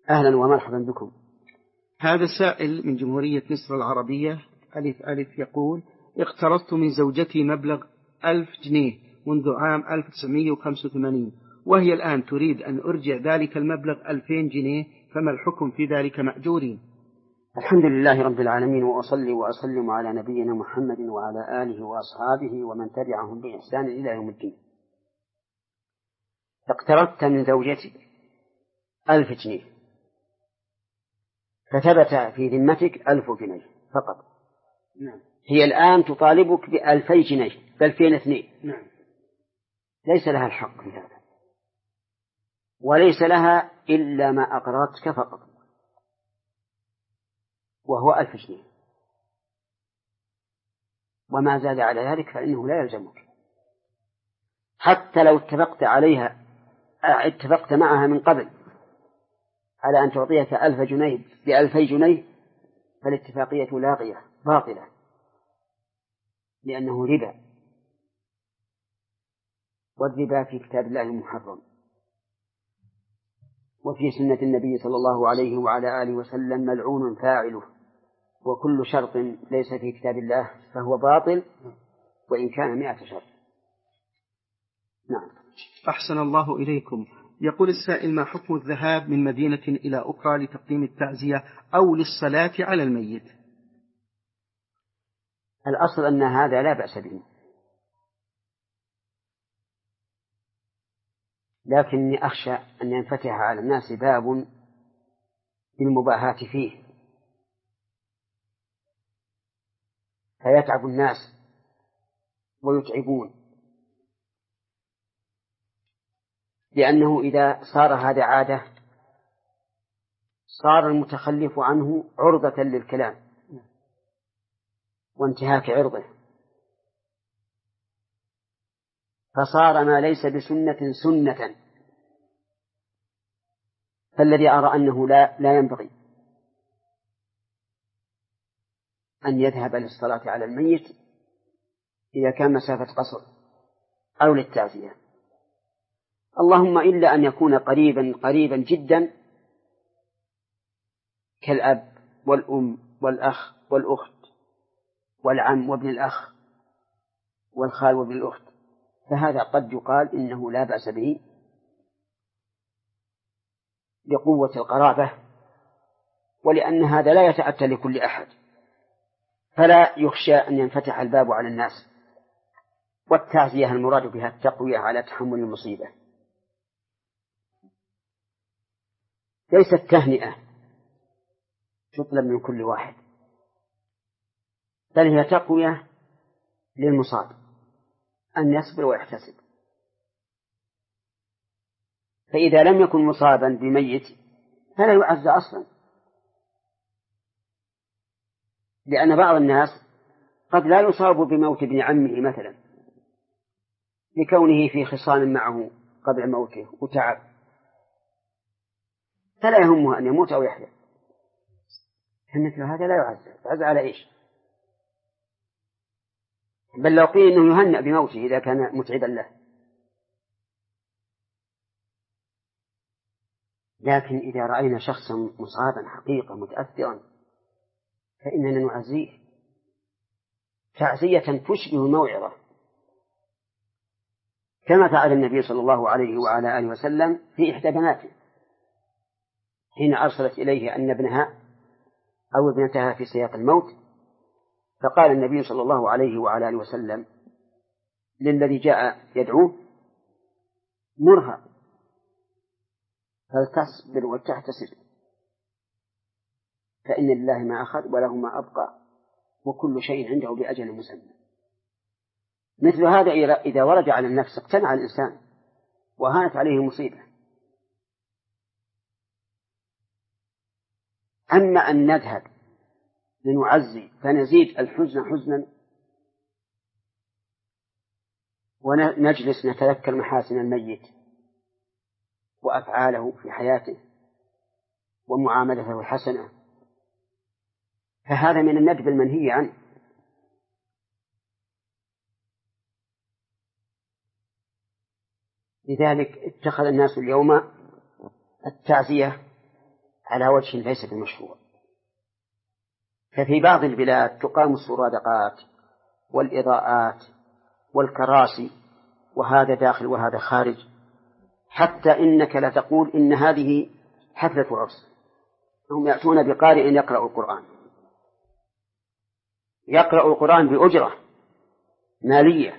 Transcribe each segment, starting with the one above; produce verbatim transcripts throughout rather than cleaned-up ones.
أهلا ومرحبا بكم. هذا سائل من جمهورية مصر العربية ألف ألف يقول: اقترضت من زوجتي مبلغ ألف جنيه منذ عام ألف وتسعمائة وخمسة وثمانين، وهي الآن تريد أن أرجع ذلك المبلغ ألفين جنيه، فما الحكم في ذلك مأجورين؟ الحمد لله رب العالمين، وأصلي وأسلم على نبينا محمد وعلى آله وأصحابه ومن تبعهم بإحسان إلى يوم الدين. اقترضت من زوجتك ألف جنيه فثبت في ذمتك ألف جنيه فقط. نعم. هي الآن تطالبك بألفي جنيه بألفين اثنين. نعم. ليس لها الحق في هذا، وليس لها إلا ما أقرضتك فقط، وهو ألف جنيه، وما زاد على ذلك فإنه لا يلزمك، حتى لو اتفقت عليها اتفقت معها من قبل على أن تعطيك ألف جنيه بألفي جنيه، فالاتفاقية لاغية باطلة، لأنه ربا، والربا في كتاب الله محرم، وفي سنة النبي صلى الله عليه وعلى آله وسلم ملعون فاعله، وكل شرط ليس في كتاب الله فهو باطل وإن كان مئة شرط. نعم. أحسن الله إليكم. يقول السائل: ما حكم الذهاب من مدينة إلى أخرى لتقديم التعزية أو للصلاة على الميت؟ الأصل أن هذا لا بأس به، لكني أخشى أن ينفتح على الناس باب للمباهاة فيه فيتعب الناس ويتعبون، لأنه إذا صار هذا عادة صار المتخلف عنه عرضة للكلام وانتهاك عرضه، فصار ما ليس بسنة سنة. فالذي أرى أنه لا, لا ينبغي أن يذهب للصلاة على الميت إذا كان مسافة قصر أو للتعزية، اللهم إلا أن يكون قريبا قريبا جدا كالأب والأم والأخ والأخت والعم وابن الأخ والخال وابن الأخت، فهذا قد يقال إنه لا بأس به لقوة القرابة، ولأن هذا لا يتأتى لكل أحد، فلا يخشى أن ينفتح الباب على الناس. والتعزية المراد بها التقوية على تحمل المصيبة، ليست تهنئة تطلب من كل واحد، بل هي تقوية للمصاب أن يصبر ويحتسب. فإذا لم يكن مصابا بميت فلا يعز أصلا، لأن بعض الناس قد لا يصاب بموت ابن عمه مثلا لكونه في خصام معه قبل موته وتعب، فلا يهمه أن يموت أو يحيا، فمثل هذا لا يعز. يعز على إيش؟ بل لو قيل إنه يهنأ بموته إذا كان متعبا له. لكن إذا رأينا شخصا مصابا حقيقة متأثرا فإننا نعزيه تعزية تشبه موعظة، كما فعل النبي صلى الله عليه وعلى آله وسلم في إحدى بناته حين أرسلت إليه أن ابنها أو ابنتها في سياق الموت، فقال النبي صلى الله عليه وعلى آله وسلم للذي جاء يدعوه: مرها فلتصبر وتحتسب، فإن لله ما أخذ وله ما أبقى وكل شيء عنده بأجل مسمى. مثل هذا إذا ورد على النفس اقتنع الإنسان وهانت عليه مصيبة. أما أن نذهب لنعزي فنزيد الحزن حزنا ونجلس نتذكر محاسن الميت وأفعاله في حياته ومعاملته الحسنة، فهذا من الندب المنهي عنه. لذلك اتخذ الناس اليوم التعزية على وجه ليس بمشروع. ففي بعض البلاد تقام السرادقات والإضاءات والكراسي، وهذا داخل وهذا خارج، حتى إنك لا تقول إن هذه حفلة عرس. هم يأتون بقارئ يقرأ القرآن، يقرأ القرآن بأجرة مالية،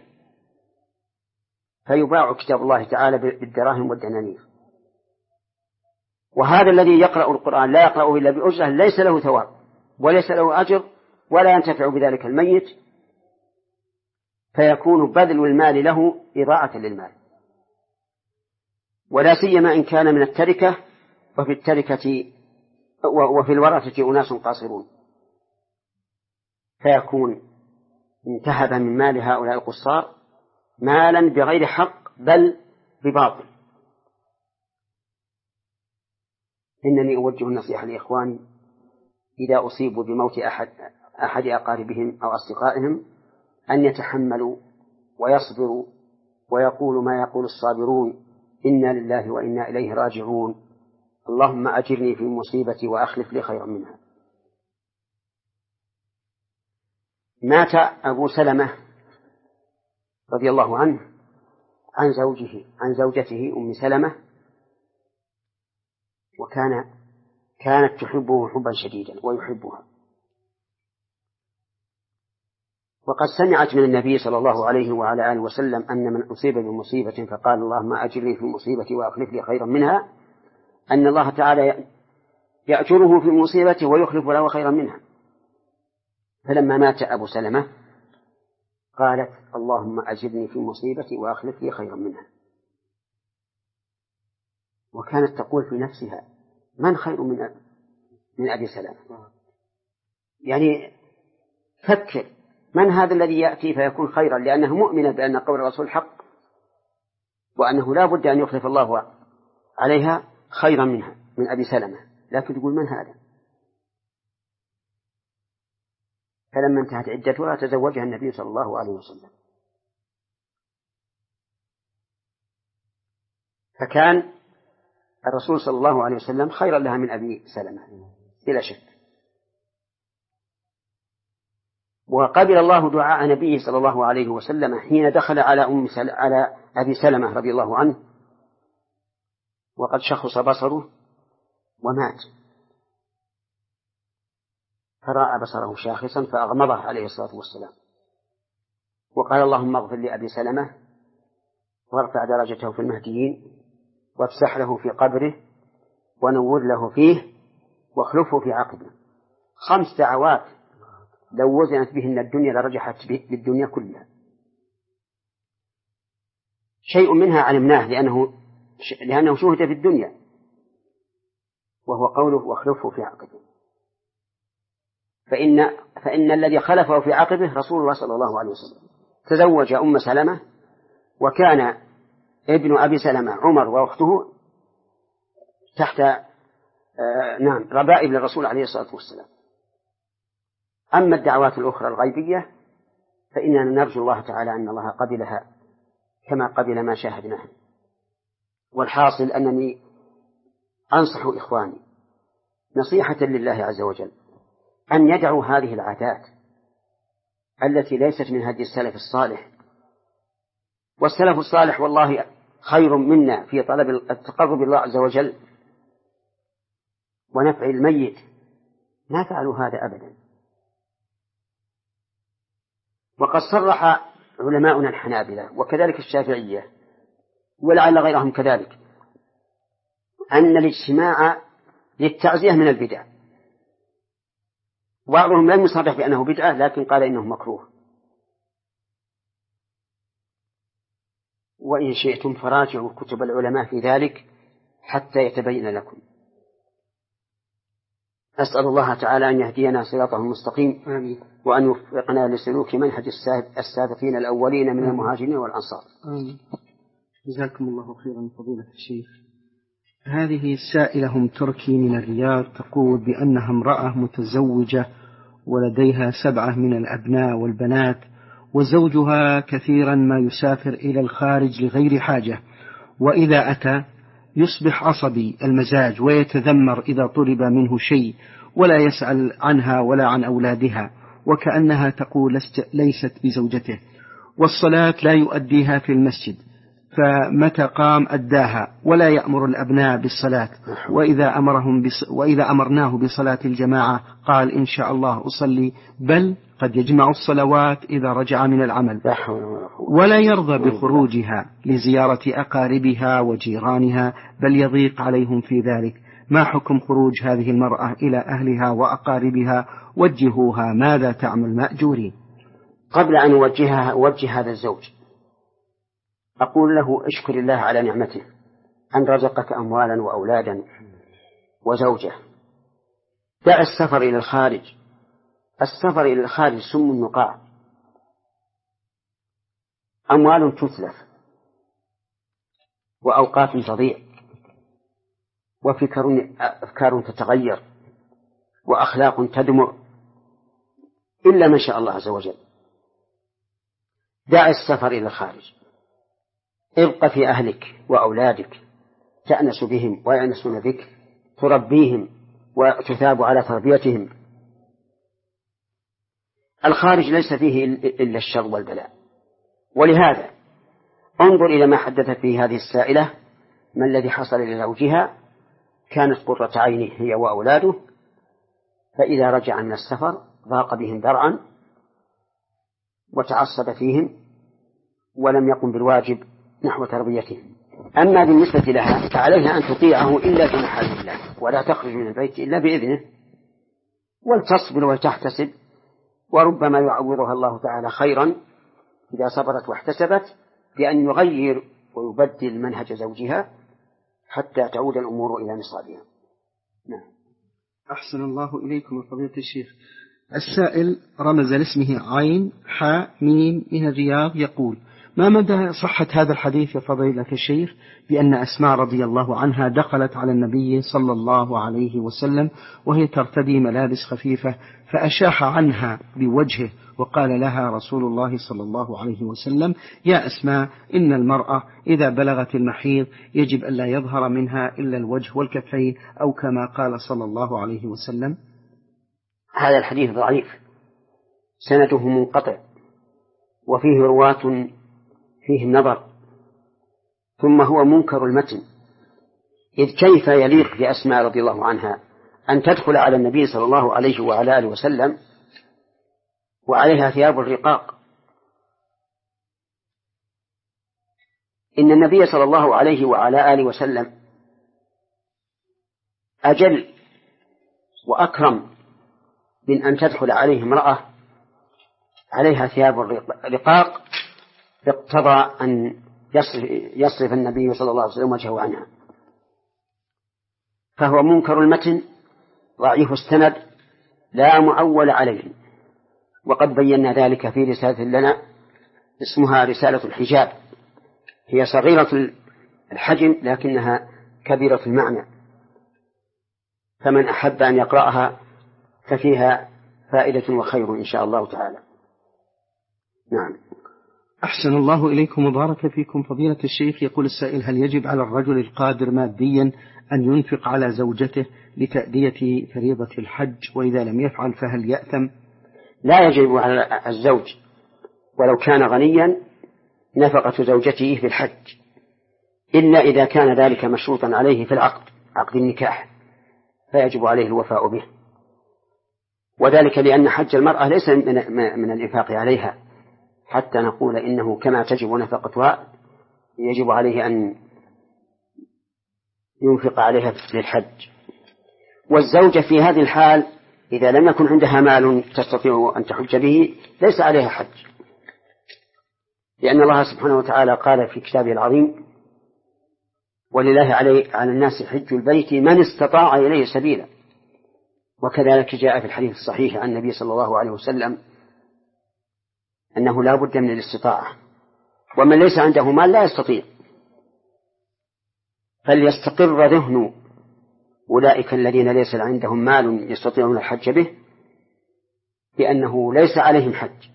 فيباع كتاب الله تعالى بالدراهم والدنانير. وهذا الذي يقرأ القرآن لا يقرأه إلا بأجرة، ليس له ثواب وليس له أجر ولا ينتفع بذلك الميت، فيكون بذل المال له إضاعة للمال، ولا سيما إن كان من التركة، وفي التركة وفي الورثة أناس قاصرون، فيكون انتهب من مال هؤلاء القصار مالا بغير حق بل بباطل. إنني أوجه النصيحة لإخواني إذا أصيبوا بموت أحد أحد أقاربهم أو أصدقائهم أن يتحملوا ويصبروا ويقولوا ما يقول الصابرون: إنا لله وإنا إليه راجعون، اللهم أجرني في مصيبتي وأخلف لي خيرا منها. مات أبو سلمة رضي الله عنه عن زوجه عن زوجته أم سلمة، وكان كانت تحبه حبا شديدا ويحبها، وقد سمعت من النبي صلى الله عليه وعلى آله وسلم أن من أصيب بمصيبة فقال اللهم أجرني في مصيبتي وأخلف لي خيرا منها، أن الله تعالى يأجره في مصيبته ويخلف له خيرا منها. فلما مات أبو سلمة قالت اللهم أجرني في مصيبتي وأخلف لي خيرا منها، وكانت تقول في نفسها: من خير من أبي, من أبي سلمة؟ يعني فكر من هذا الذي يأتي فيكون خيرا، لأنه مؤمنة بأن قول الرسول حق وأنه لا بد أن يخلف الله عليها خيرا منها من أبي سلمة، لكن تقول من هذا؟ فلما انتهت عدتها تزوجها النبي صلى الله عليه وسلم، فكان الرسول صلى الله عليه وسلم خيرا لها من أبي سلمة بلا شك. وقبل الله دعاء نبيه صلى الله عليه وسلم حين دخل على أم سل... على أبي سلمة رضي الله عنه وقد شخص بصره ومات، فرأى بصره شاخصا فأغمضه عليه الصلاة والسلام، وقال اللهم اغفر لأبي سلمة وارفع درجته في المهديين وافسح له في قبره ونور له فيه واخلفه في عقبه. خمس دعوات لو وزنت بهن الدنيا لرجحت بالدنيا كلها. شيء منها علمناه لأنه لأنه شهد في الدنيا، وهو قوله واخلفه في عقبه، فإن فإن الذي خلفه في عقبه رسول الله صلى الله عليه وسلم. تزوج أم سلمة، وكان ابن أبي سلمة عمر وأخته تحت آه نعم ربائب للرسول عليه الصلاة والسلام. أما الدعوات الأخرى الغيبية فإننا نرجو الله تعالى أن الله قبلها كما قبل ما شاهدناه. والحاصل أنني أنصح إخواني نصيحة لله عز وجل أن يدعوا هذه العادات التي ليست من هدي السلف الصالح. والسلف الصالح والله خير منا في طلب التقرب الله عز وجل ونفع الميت، ما فعلوا هذا أبدا. وقد صرح علماؤنا الحنابلة وكذلك الشافعية ولعل غيرهم كذلك أن الاجتماع للتعزية من البدع. بعضهم لم يصرح بأنه بدعة لكن قال إنه مكروه. وإن شئتم فراجعوا كتب العلماء في ذلك حتى يتبين لكم. أسأل الله تعالى أن يهدينا صراطه المستقيم، آمين. وأن يوفقنا لسلوك منهج السابقين الأولين من المهاجرين والأنصار. آمين. جزاكم الله خيرا فضيلة الشيخ. هذه السائلة هم تركي من الرياض تقول بأنها امرأة متزوجة ولديها سبعة من الأبناء والبنات، وزوجها كثيرا ما يسافر إلى الخارج لغير حاجة، وإذا أتى يصبح عصبي المزاج ويتذمر إذا طلب منه شيء ولا يسأل عنها ولا عن أولادها، وكأنها تقول ليست بزوجته، والصلاة لا يؤديها في المسجد، فمتى قام أداها ولا يأمر الأبناء بالصلاة، وإذا أمرهم بص... وإذا أمرناه بصلاة الجماعة قال إن شاء الله أصلي، بل قد يجمع الصلوات إذا رجع من العمل، ولا يرضى بخروجها لزيارة أقاربها وجيرانها، بل يضيق عليهم في ذلك. ما حكم خروج هذه المرأة إلى أهلها وأقاربها؟ وجهوها ماذا تعمل مأجورين. قبل أن أوجهها أوجه هذا الزوج، أقول له اشكر الله على نعمته أن رزقك أموالا وأولادا وزوجة. دع السفر إلى الخارج، السفر إلى الخارج سم النقاع، أموال تتلف وأوقات تضيع وفكر أفكار تتغير وأخلاق تدمر إلا ما شاء الله عز وجل. دع السفر إلى الخارج، ابق في أهلك وأولادك، تأنس بهم ويأنسون بك، تربيهم وتثاب على تربيتهم. الخارج ليس فيه إلا الشر والبلاء. ولهذا انظر إلى ما حدثت فيه هذه السائلة، ما الذي حصل لزوجها، كانت قرة عينه هي وأولاده، فإذا رجع من السفر ضاق بهم ذرعا وتعصب فيهم ولم يقم بالواجب نحو تربيتهم. أما بالنسبة لها فعليها أن تطيعه إلا في محل الله، ولا تخرج من البيت إلا بإذنه، ولتصبر وتحتسب، وربما يعوضها الله تعالى خيرا إذا صبرت واحتسبت بأن يغير ويبدل منهج زوجها حتى تعود الأمور إلى نصابها. نعم. أحسن الله إليكم فضيلة الشيخ. السائل رمز لاسمه عين حاء ميم من الرياض، يقول: ما مدى صحة هذا الحديث يا فضيلة الشيخ بأن أسماء رضي الله عنها دخلت على النبي صلى الله عليه وسلم وهي ترتدي ملابس خفيفة فأشاح عنها بوجهه، وقال لها رسول الله صلى الله عليه وسلم: يا أسماء، إن المرأة إذا بلغت المحيض يجب أن لا يظهر منها إلا الوجه والكفين، أو كما قال صلى الله عليه وسلم؟ هذا الحديث ضعيف، سنده منقطع، وفيه رواة فيه نظر، ثم هو منكر المتن، إذ كيف يليق بأسماء رضي الله عنها أن تدخل على النبي صلى الله عليه وعلى آله وسلم وعليها ثياب الرقاق؟ إن النبي صلى الله عليه وعلى آله وسلم أجل وأكرم من أن تدخل عليه امرأة عليها ثياب الرقاق اقتضى أن يصرف النبي صلى الله عليه وسلم وجهه عنها، فهو منكر المتن ضعيف السند لا معول عليه. وقد بينا ذلك في رسالة لنا اسمها رسالة الحجاب، هي صغيرة الحجم لكنها كبيرة المعنى، فمن أحب أن يقرأها ففيها فائدة وخير إن شاء الله تعالى. نعم. أحسن الله إليكم وبارك فيكم فضيلة الشيخ. يقول السائل: هل يجب على الرجل القادر ماديا أن ينفق على زوجته لتأدية فريضة الحج، وإذا لم يفعل فهل يأثم؟ لا يجب على الزوج ولو كان غنيا نفقة زوجته في الحج، إلا إذا كان ذلك مشروطا عليه في العقد، عقد النكاح، فيجب عليه الوفاء به، وذلك لأن حج المرأة ليس من الإنفاق عليها حتى نقول إنه كما تجب نفقتها يجب عليه أن ينفق عليها للحج. والزوجة في هذه الحال إذا لم يكن عندها مال تستطيع أن تحج به ليس عليها حج، لأن الله سبحانه وتعالى قال في كتابه العظيم: ولله عليه على الناس حج البيت من استطاع إليه سبيلا. وكذلك جاء في الحديث الصحيح عن النبي صلى الله عليه وسلم أنه لا بد من الاستطاعة، ومن ليس عنده مال لا يستطيع، فليستقر ذهن أولئك الذين ليس عندهم مال يستطيعون الحج به بأنه ليس عليهم حج،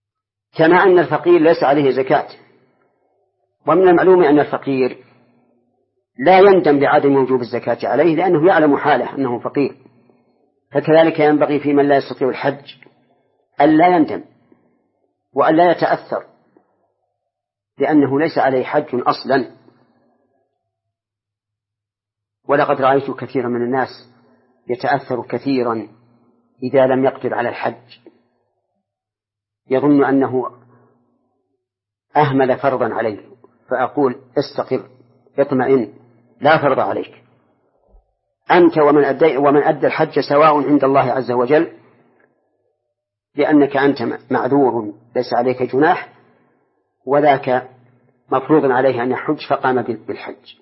كما أن الفقير ليس عليه زكاة. ومن المعلوم أن الفقير لا يندم بعدم وجوب الزكاة عليه لأنه يعلم حاله أنه فقير. فكذلك ينبغي في من لا يستطيع الحج أن لا يندم وأن لا يتأثر لأنه ليس عليه حج أصلا. ولقد رأيت كثيرا من الناس يتأثر كثيرا إذا لم يقدر على الحج، يظن أنه أهمل فرضا عليه، فأقول استقر اطمئن، لا فرض عليك، أنت ومن أدى ومن أدى الحج سواء عند الله عز وجل، لأنك أنت معذور ليس عليك جناح، وذاك مفروض عليه أن يحج فقام بالحج.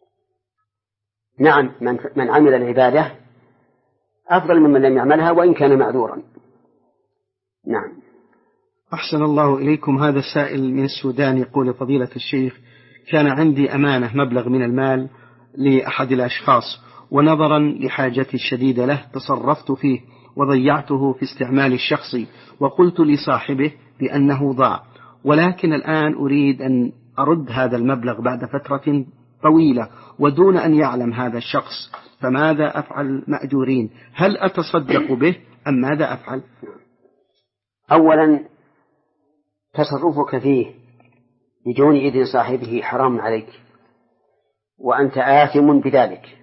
نعم، من, من عمل العبادة أفضل ممن لم يعملها وإن كان معذورا. نعم. أحسن الله إليكم. هذا السائل من السودان يقول: فضيلة الشيخ، كان عندي أمانة مبلغ من المال لأحد الأشخاص، ونظرا لحاجتي الشديدة له تصرفت فيه وضيعته في استعمال الشخصي، وقلت لصاحبه بأنه ضاع، ولكن الآن أريد أن أرد هذا المبلغ بعد فترة طويلة ودون أن يعلم هذا الشخص، فماذا أفعل مأجورين؟ هل أتصدق به أم ماذا أفعل؟ أولا، تصرفك فيه بدون إذن صاحبه حرام عليك، وأنت آثم بذلك،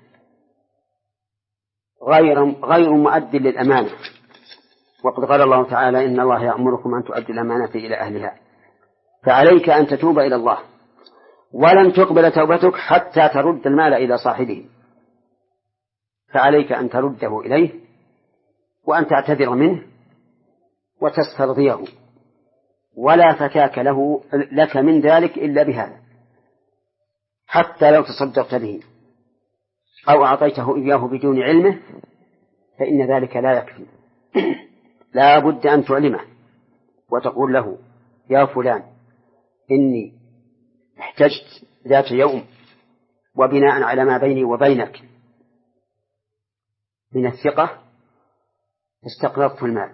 غير غير مؤد للأمانة. وقد قال الله تعالى: إن الله يأمركم أن تؤدوا الأمانة إلى أهلها. فعليك أن تتوب إلى الله، ولن تقبل توبتك حتى ترد المال إلى صاحبه، فعليك أن ترده إليه وأن تعتذر منه وتسترضيه، ولا فكاك له لك من ذلك إلا بهذا، حتى لو تصدقت به أو أعطيته إياه بدون علمه فإن ذلك لا يكفي. لا بد أن تعلمه وتقول له: يا فلان، إني احتجت ذات يوم، وبناء على ما بيني وبينك من الثقة استقرضت المال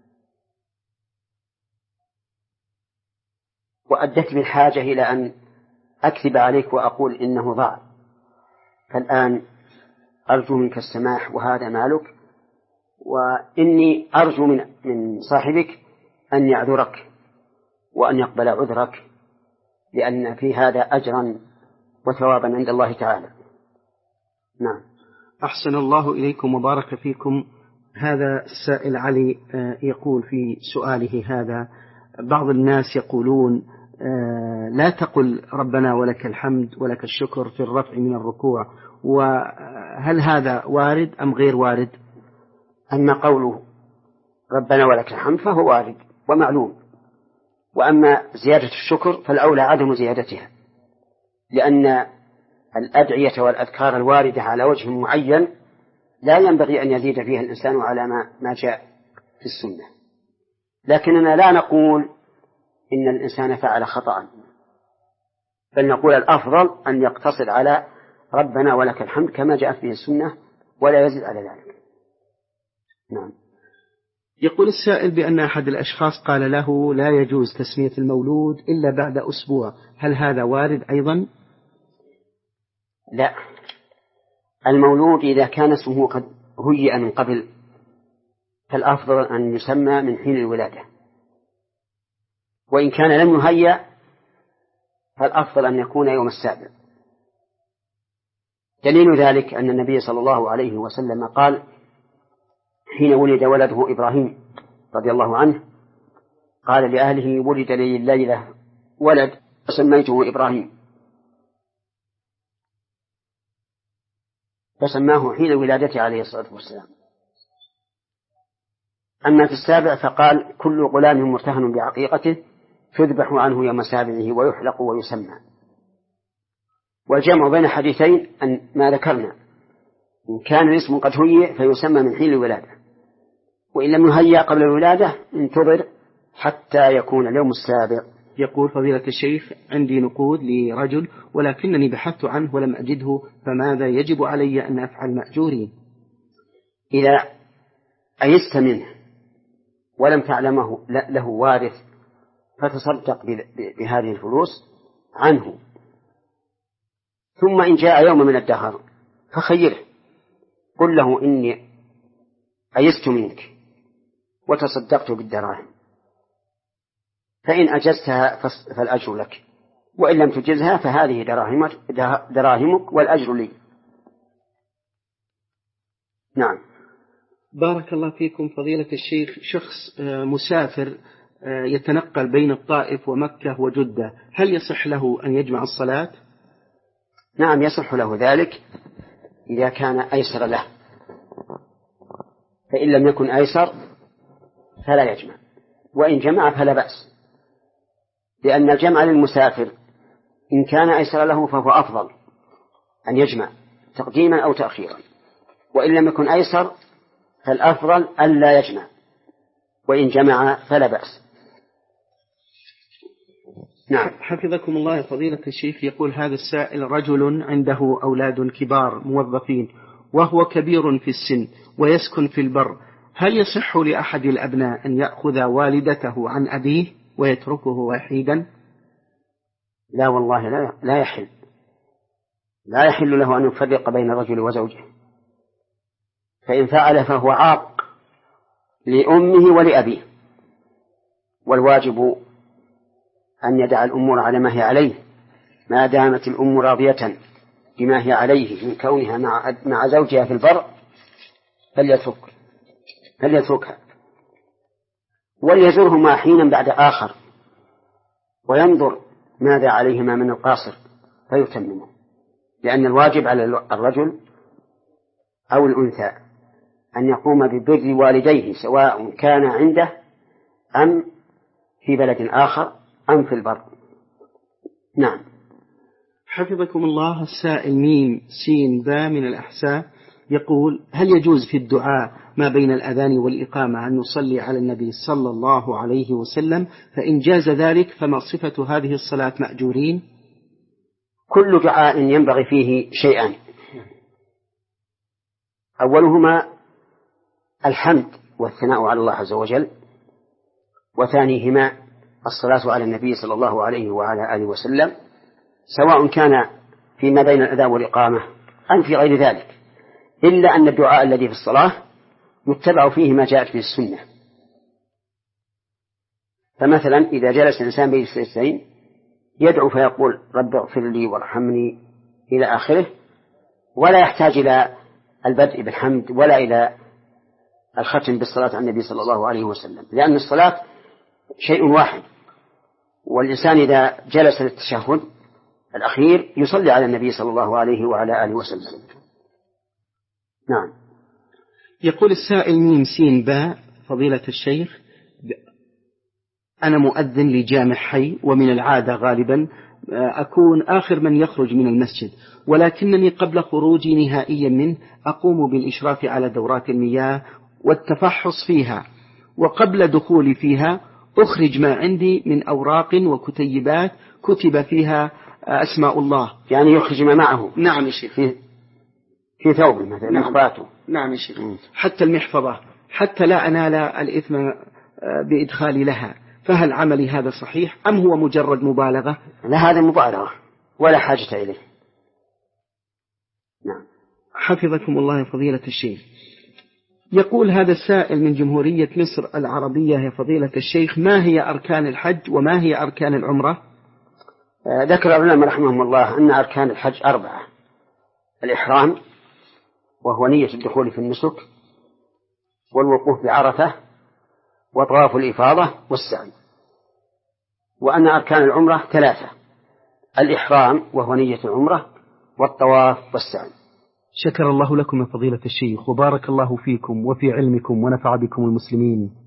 وأدت بالحاجة إلى أن أكذب عليك وأقول إنه ضاع، فالآن أرجو منك السماح وهذا مالك، وإني أرجو من من صاحبك أن يعذرك وأن يقبل عذرك، لأن في هذا أجرا وثوابا عند الله تعالى. نعم. أحسن الله إليكم وبارك فيكم. هذا السائل علي يقول في سؤاله هذا: بعض الناس يقولون لا تقل ربنا ولك الحمد ولك الشكر في الرفع من الركوع، وهل هذا وارد أم غير وارد؟ أما قوله ربنا ولك الحمد فهو وارد ومعلوم، وأما زيادة الشكر فالأولى عدم زيادتها، لأن الأدعية والأذكار الواردة على وجه معين لا ينبغي أن يزيد فيها الإنسان على ما, ما جاء في السنة. لكننا لا نقول إن الإنسان فعل خطأ، بل نقول الأفضل أن يقتصر على ربنا ولك الحمد كما جاءت به السنة ولا يزيد على ذلك. نعم. يقول السائل بأن أحد الأشخاص قال له: لا يجوز تسمية المولود إلا بعد أسبوع، هل هذا وارد أيضا؟ لا، المولود إذا كان اسمه قد هيئ من قبل فالأفضل أن يسمى من حين الولادة، وإن كان لم يهيأ فالأفضل أن يكون يوم السابع. دليل ذلك أن النبي صلى الله عليه وسلم قال حين ولد ولده إبراهيم رضي الله عنه، قال لأهله: ولد لي الليلة ولد فسميته إبراهيم، فسماه حين ولادته عليه الصلاة والسلام. أما في السابع فقال: كل غلام مرتهن بعقيقته تذبح عنه يوم سابعه ويحلق ويسمى. والجمع بين حديثين أن ما ذكرنا، إن كان الاسم قد هيئ فيسمى من حين الولادة، وإن لم يهيأ قبل الولادة انتظر حتى يكون اليوم السابع. يقول: فضيلة الشيخ، عندي نقود لرجل ولكنني بحثت عنه ولم أجده، فماذا يجب علي أن أفعل مأجورين؟ إذا أيست منه ولم تعلمه له وارث فتصدق بهذه الفلوس عنه، ثم إن جاء يوم من الدهر فخيره، قل له إني أيست منك وتصدقت بالدراهم، فإن أجزتها فالأجر لك، وإن لم تجزها فهذه دراهمك والأجر لي. نعم. بارك الله فيكم فضيلة الشيخ. شخص مسافر يتنقل بين الطائف ومكة وجدة، هل يصح له أن يجمع الصلاة؟ نعم يصح له ذلك إذا كان أيسر له، فإن لم يكن أيسر فلا يجمع، وإن جمع فلا بأس، لأن الجمع للمسافر إن كان أيسر له فهو أفضل أن يجمع تقديما أو تأخيرا، وإن لم يكن أيسر فالأفضل ألا يجمع، وإن جمع فلا بأس. نعم. حفظكم الله فضيلة الشيخ. يقول هذا السائل: رجل عنده أولاد كبار موظفين وهو كبير في السن ويسكن في البر، هل يصح لأحد الأبناء أن يأخذ والدته عن أبيه ويتركه وحيدا؟ لا والله لا لا يحل لا يحل له أن يفرق بين الرجل وزوجه، فإن فعل فهو عاق لأمه ولأبيه، والواجب أن يدع الأمور على ما هي عليه ما دامت الأم راضية بما هي عليه من كونها مع, مع زوجها في البر، فليترك فليتركها وليزورهما حينا بعد آخر وينظر ماذا عليهما من القاصر فيتممه، لأن الواجب على الرجل أو الأنثى أن يقوم ببر والديه سواء كان عنده أم في بلد آخر أم في البر. نعم. حفظكم الله. السائل ميم سين با من الأحساء يقول: هل يجوز في الدعاء ما بين الأذان والإقامة أن نصلي على النبي صلى الله عليه وسلم؟ فإن جاز ذلك فما صفة هذه الصلاة مأجورين؟ كل دعاء ينبغي فيه شيئان: أولهما الحمد والثناء على الله عز وجل، وثانيهما الصلاة على النبي صلى الله عليه وعلى آله وسلم، سواء كان فيما بين الأذان والإقامة أم في غير ذلك، إلا أن الدعاء الذي في الصلاة يتبع فيه ما جاءت في السنة. فمثلا إذا جلس الإنسان بين السجدتين يدعو فيقول: رب اغفر لي وارحمني إلى آخره، ولا يحتاج إلى البدء بالحمد ولا إلى الختم بالصلاة على النبي صلى الله عليه وسلم، لأن الصلاة شيء واحد، والإنسان إذا جلس للتشهد الأخير يصلي على النبي صلى الله عليه وعلى آله وسلم. نعم. يقول السائل ميم سين باء: فضيلة الشيخ، أنا مؤذن لجامع حي، ومن العادة غالبا أكون آخر من يخرج من المسجد، ولكنني قبل خروجي نهائيا منه أقوم بالإشراف على دورات المياه والتفحص فيها، وقبل دخولي فيها أخرج ما عندي من أوراق وكتيبات كتب فيها أسماء الله. يعني يخرج ما معه. نعم يا شيخ. في, في ثوب مثلا. نعم. إخباته. نعم يا شيخ. حتى المحفظة، حتى لا أنال الإثم بإدخالي لها، فهل عملي هذا صحيح أم هو مجرد مبالغة؟ لا، هذا مبالغة ولا حاجة إليه. نعم. حفظكم الله فضيلة الشيخ. يقول هذا السائل من جمهورية مصر العربية: يا فضيلة الشيخ، ما هي أركان الحج وما هي أركان العمرة؟ ذكر العلماء رحمهم الله أن أركان الحج أربعة: الإحرام وهو نية الدخول في النسك، والوقوف بعرفة، وطواف الإفاضة، والسعي. وأن أركان العمرة ثلاثة: الإحرام وهو نية العمرة، والطواف، والسعي. شكر الله لكم يا فضيلة الشيخ، وبارك الله فيكم وفي علمكم ونفع بكم المسلمين.